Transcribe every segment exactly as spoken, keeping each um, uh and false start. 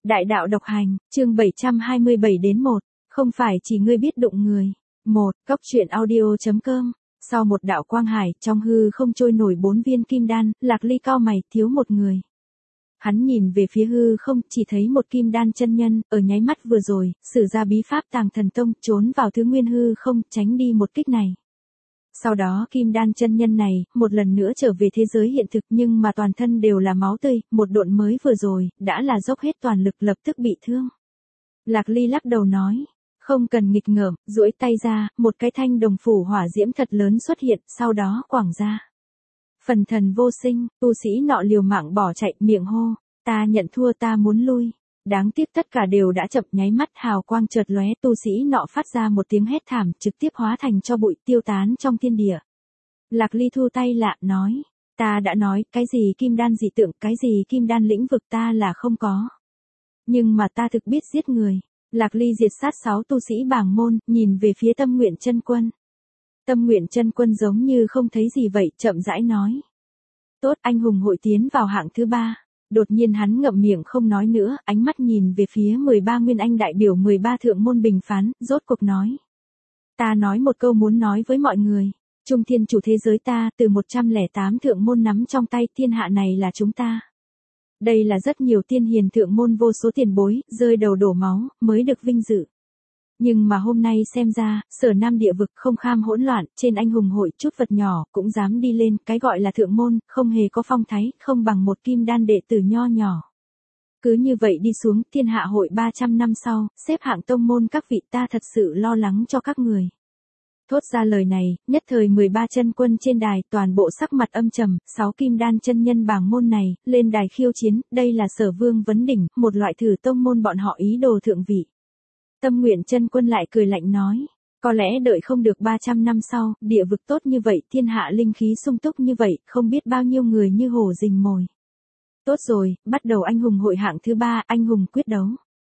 Đại đạo độc hành, chương bảy trăm hai mươi bảy đến một, không phải chỉ ngươi biết đụng người. một. Cốc truyện audio.com. Sau một đạo quang hải, trong hư không trôi nổi bốn viên kim đan, Lạc Ly cau mày, thiếu một người. Hắn nhìn về phía hư không, chỉ thấy một kim đan chân nhân, ở nháy mắt vừa rồi, sử ra bí pháp Tàng Thần Tông, trốn vào thứ nguyên hư không, tránh đi một kích này. Sau đó kim đan chân nhân này, một lần nữa trở về thế giới hiện thực nhưng mà toàn thân đều là máu tươi, một độn mới vừa rồi, đã là dốc hết toàn lực lập tức bị thương. Lạc Ly lắc đầu nói, không cần nghịch ngợm, duỗi tay ra, một cái thanh đồng phủ hỏa diễm thật lớn xuất hiện, sau đó quảng ra. Phần thần vô sinh, tu sĩ nọ liều mạng bỏ chạy, miệng hô, ta nhận thua, ta muốn lui. Đáng tiếc tất cả đều đã chậm, nháy mắt hào quang chợt lóe, tu sĩ nọ phát ra một tiếng hét thảm, trực tiếp hóa thành cho bụi, tiêu tán trong thiên địa. Lạc Ly thu tay lại, nói, ta đã nói, cái gì kim đan dị tượng, cái gì kim đan lĩnh vực ta là không có. Nhưng mà ta thực biết giết người. Lạc Ly diệt sát sáu tu sĩ bảng môn, nhìn về phía Tâm Nguyện Chân Quân. Tâm Nguyện Chân Quân giống như không thấy gì vậy, chậm rãi nói. Tốt, anh hùng hội tiến vào hạng thứ ba. Đột nhiên hắn ngậm miệng không nói nữa, ánh mắt nhìn về phía mười ba nguyên anh đại biểu mười ba thượng môn bình phán, rốt cuộc nói. Ta nói một câu muốn nói với mọi người. Trung thiên chủ thế giới ta, từ một trăm lẻ tám thượng môn nắm trong tay, thiên hạ này là chúng ta. Đây là rất nhiều tiên hiền thượng môn vô số tiền bối, rơi đầu đổ máu, mới được vinh dự. Nhưng mà hôm nay xem ra, sở nam địa vực không kham hỗn loạn, trên anh hùng hội chút vật nhỏ, cũng dám đi lên, cái gọi là thượng môn, không hề có phong thái, không bằng một kim đan đệ tử nho nhỏ. Cứ như vậy đi xuống, thiên hạ hội ba trăm năm sau, xếp hạng tông môn các vị, ta thật sự lo lắng cho các người. Thốt ra lời này, nhất thời mười ba chân quân trên đài, toàn bộ sắc mặt âm trầm, sáu kim đan chân nhân bảng môn này, lên đài khiêu chiến, đây là Sở Vương vấn đỉnh, một loại thử tông môn bọn họ ý đồ thượng vị. Tâm Nguyện Chân Quân lại cười lạnh nói, có lẽ đợi không được ba trăm năm sau, địa vực tốt như vậy, thiên hạ linh khí sung túc như vậy, không biết bao nhiêu người như hổ rình mồi. Tốt rồi, bắt đầu anh hùng hội hạng thứ ba, anh hùng quyết đấu.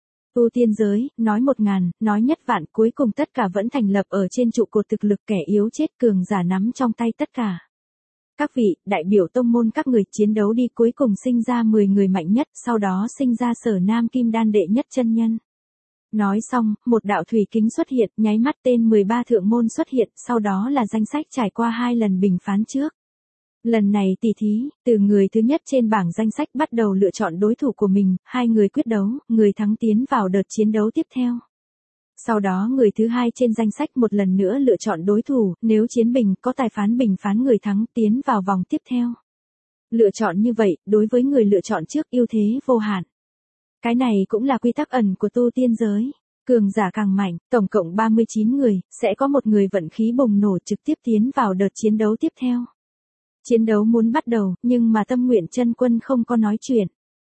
Tu tiên giới, nói một ngàn, nói nhất vạn, cuối cùng tất cả vẫn thành lập ở trên trụ cột thực lực, kẻ yếu chết, cường giả nắm trong tay tất cả. Các vị, đại biểu tông môn các người chiến đấu đi, cuối cùng sinh ra mười người mạnh nhất, sau đó sinh ra Sở Nam kim đan đệ nhất chân nhân. Nói xong, một đạo thủy kính xuất hiện, nháy mắt tên mười ba thượng môn xuất hiện, sau đó là danh sách trải qua hai lần bình phán trước. Lần này tỷ thí, từ người thứ nhất trên bảng danh sách bắt đầu lựa chọn đối thủ của mình, hai người quyết đấu, người thắng tiến vào đợt chiến đấu tiếp theo. Sau đó người thứ hai trên danh sách một lần nữa lựa chọn đối thủ, nếu chiến bình, có tài phán bình phán người thắng tiến vào vòng tiếp theo. Lựa chọn như vậy, đối với người lựa chọn trước ưu thế vô hạn. Cái này cũng là quy tắc ẩn của tu tiên giới. Cường giả càng mạnh, tổng cộng ba mươi chín người, sẽ có một người vận khí bùng nổ trực tiếp tiến vào đợt chiến đấu tiếp theo. Chiến đấu muốn bắt đầu, nhưng mà Tâm Nguyện Chân Quân không có nói chuyện.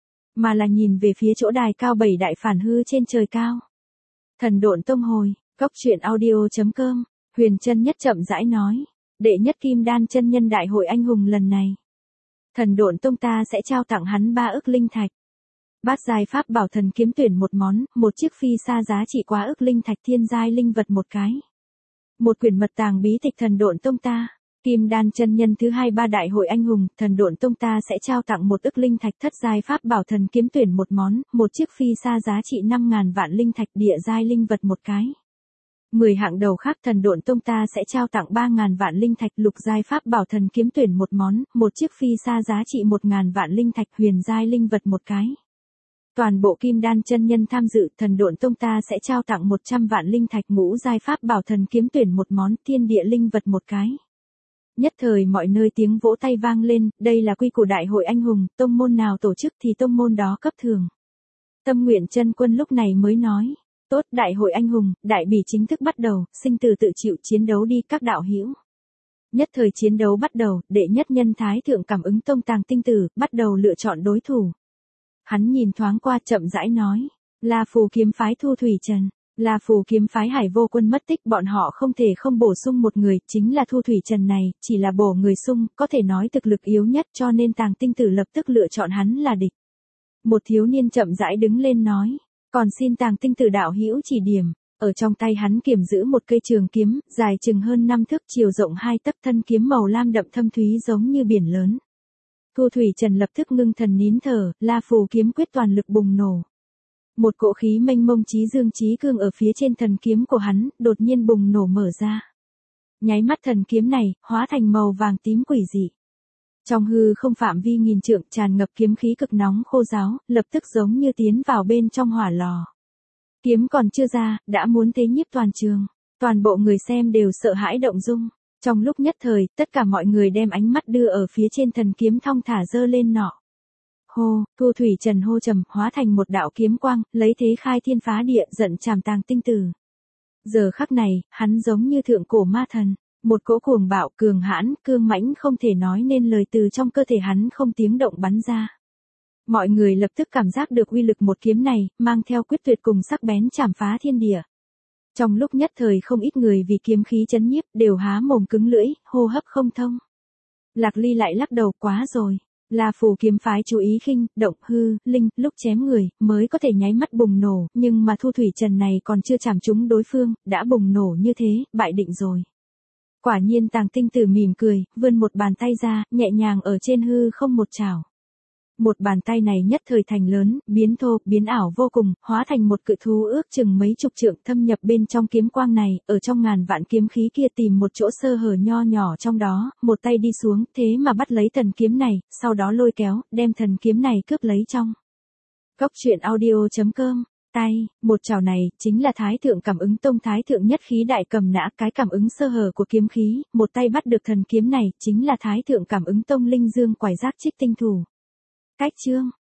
Mà là nhìn về phía chỗ đài cao bảy đại phản hư trên trời cao. Thần Độn Tông hồi, cốc truyện audio.com, Huyền Chân Nhất chậm rãi nói. Đệ nhất kim đan chân nhân đại hội anh hùng lần này. Thần Độn Tông ta sẽ trao tặng hắn ba ức linh thạch. Bát giai pháp bảo thần kiếm tuyển một món, một chiếc phi sa giá trị quá ức linh thạch thiên giai linh vật một cái. Một quyển mật tàng bí tịch Thần Độn Tông ta. Kim đan chân nhân thứ hai ba đại hội anh hùng, Thần Độn Tông ta sẽ trao tặng một ức linh thạch thất giai pháp bảo thần kiếm tuyển một món, một chiếc phi sa giá trị năm ngàn vạn linh thạch địa giai linh vật một cái. mười hạng đầu khác Thần Độn Tông ta sẽ trao tặng ba ngàn vạn linh thạch lục giai pháp bảo thần kiếm tuyển một món, một chiếc phi sa giá trị một ngàn vạn linh thạch huyền giai linh vật một cái. Toàn bộ kim đan chân nhân tham dự, Thần Độn Tông ta sẽ trao tặng một trăm vạn linh thạch ngũ giai pháp bảo thần kiếm tuyển một món, thiên địa linh vật một cái. Nhất thời mọi nơi tiếng vỗ tay vang lên, đây là quy củ đại hội anh hùng, tông môn nào tổ chức thì tông môn đó cấp thường. Tâm Nguyện Chân Quân lúc này mới nói, tốt, đại hội anh hùng, đại bỉ chính thức bắt đầu, sinh tử tự chịu, chiến đấu đi các đạo hữu. Nhất thời chiến đấu bắt đầu, đệ nhất nhân Thái Thượng Cảm Ứng Tông Tàng Tinh Tử, bắt đầu lựa chọn đối thủ. Hắn nhìn thoáng qua chậm rãi nói, La Phù kiếm phái Thu Thủy Trần, La Phù kiếm phái Hải Vô Quân mất tích, bọn họ không thể không bổ sung một người, chính là Thu Thủy Trần này, chỉ là bổ người sung, có thể nói thực lực yếu nhất, cho nên Tàng Tinh Tử lập tức lựa chọn hắn là địch. Một thiếu niên chậm rãi đứng lên nói, còn xin Tàng Tinh Tử đạo hữu chỉ điểm. Ở trong tay hắn kiềm giữ một cây trường kiếm, dài chừng hơn năm thước, chiều rộng hai tấc, thân kiếm màu lam đậm thâm thúy giống như biển lớn. Thu Thủy Trần lập tức ngưng thần nín thở, La Phù kiếm quyết toàn lực bùng nổ. Một cỗ khí mênh mông chí dương chí cương ở phía trên thần kiếm của hắn, đột nhiên bùng nổ mở ra. Nháy mắt thần kiếm này, hóa thành màu vàng tím quỷ dị. Trong hư không phạm vi nghìn trượng tràn ngập kiếm khí cực nóng khô ráo, lập tức giống như tiến vào bên trong hỏa lò. Kiếm còn chưa ra, đã muốn tế nhiếp toàn trường. Toàn bộ người xem đều sợ hãi động dung. Trong lúc nhất thời, tất cả mọi người đem ánh mắt đưa ở phía trên thần kiếm thong thả dơ lên nọ. Hô, Thu Thủy Trần hô trầm, hóa thành một đạo kiếm quang, lấy thế khai thiên phá địa, giận trảm tàng tinh tử. Giờ khắc này, hắn giống như thượng cổ ma thần, một cỗ cuồng bạo, cường hãn, cương mãnh không thể nói nên lời từ trong cơ thể hắn không tiếng động bắn ra. Mọi người lập tức cảm giác được uy lực một kiếm này, mang theo quyết tuyệt cùng sắc bén chảm phá thiên địa. Trong lúc nhất thời không ít người vì kiếm khí chấn nhiếp, đều há mồm cứng lưỡi, hô hấp không thông. Lạc Ly lại lắc đầu, quá rồi. La Phù kiếm phái chú ý khinh, động, hư, linh, lúc chém người, mới có thể nháy mắt bùng nổ, nhưng mà Thu Thủy Trần này còn chưa chạm trúng đối phương, đã bùng nổ như thế, bại định rồi. Quả nhiên Tàng Tinh Tử mỉm cười, vươn một bàn tay ra, nhẹ nhàng ở trên hư không một chảo. Một bàn tay này nhất thời thành lớn, biến thô, biến ảo vô cùng, hóa thành một cự thú ước chừng mấy chục trượng thâm nhập bên trong kiếm quang này, ở trong ngàn vạn kiếm khí kia tìm một chỗ sơ hở nho nhỏ trong đó, một tay đi xuống, thế mà bắt lấy thần kiếm này, sau đó lôi kéo, đem thần kiếm này cướp lấy trong. Cốc truyện audio chấm com, tay, một chảo này, chính là Thái Thượng Cảm Ứng Tông Thái Thượng nhất khí đại cầm nã, cái cảm ứng sơ hở của kiếm khí, một tay bắt được thần kiếm này, chính là Thái Thượng Cảm Ứng Tông Linh Dương Quải Giác Trích Tinh Thủ. Cách chương